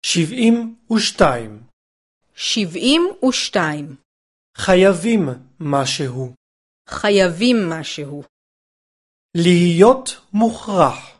72. 72. חייבים משהו. חייבים משהו. להיות מוכרח.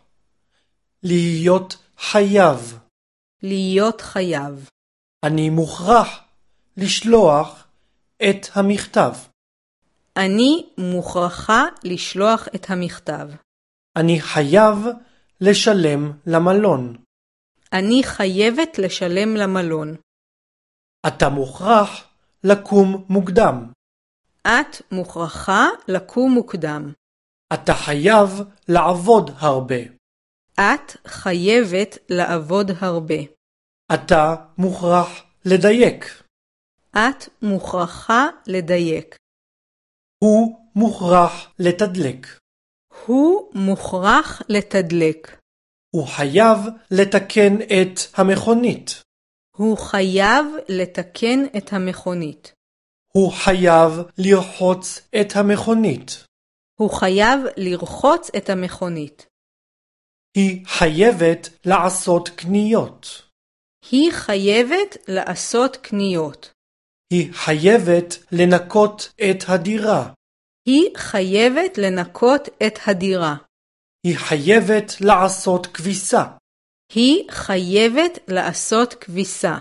להיות חייב. להיות חייב. אני מוכרח לשלוח את המכתב. אני מוכרחה לשלוח את המכתב. אני חייב לשלם למלון. אני חייבת לשלם למלון. אתה מוכרח לקום מוקדם. את מוכרחה לקום מוקדם. אתה חייב לעבוד הרבה. את חייבת לעבוד הרבה. אתה מוכרח לדייק. את מוכרחה לדייק. הוא מוכרח לתדלק. הוא מוכרח לתדלק. הוא חייב לתקן את המכונית. הוא חייב לתקן את המכונית. הוא חייב לרחוץ את המכונית. הוא חייב לרחוץ את המכונית. היא חייבת לעשות קניות. היא חייבת לעשות קניות. היא חייבת לנקות את הדירה. היא חייבת לנקות את הדירה. היא חייבת לעשות כביסה. היא חייבת לעשות כביסה.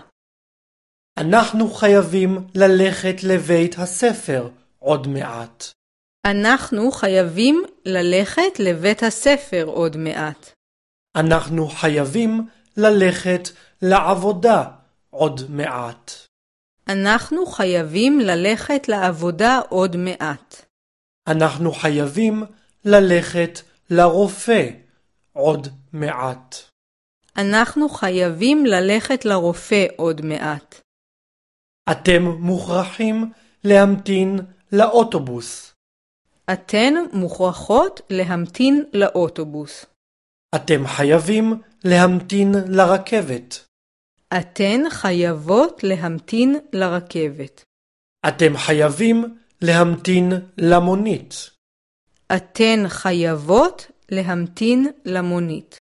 אנחנו חייבים ללכת לבית הספר עוד מעט. אנחנו חייבים ללכת לבית הספר עוד מעט. אנחנו חייבים ללכת לעבודה עוד מעט. אנחנו חייבים ללכת לעבודה עוד מעט. אנחנו חייבים ללכת לרופא עוד מעט. אנחנו חייבים ללכת לרופא עוד מעט. אתם מוכרחים להמתין לאוטובוס. אתן מוכרחות להמתין לאוטובוס. אתם חייבים להמתין לרכבת. אתן חייבות להמתין לרכבת. אתם חייבים להמתין למונית. אתן חייבות להמתין למונית.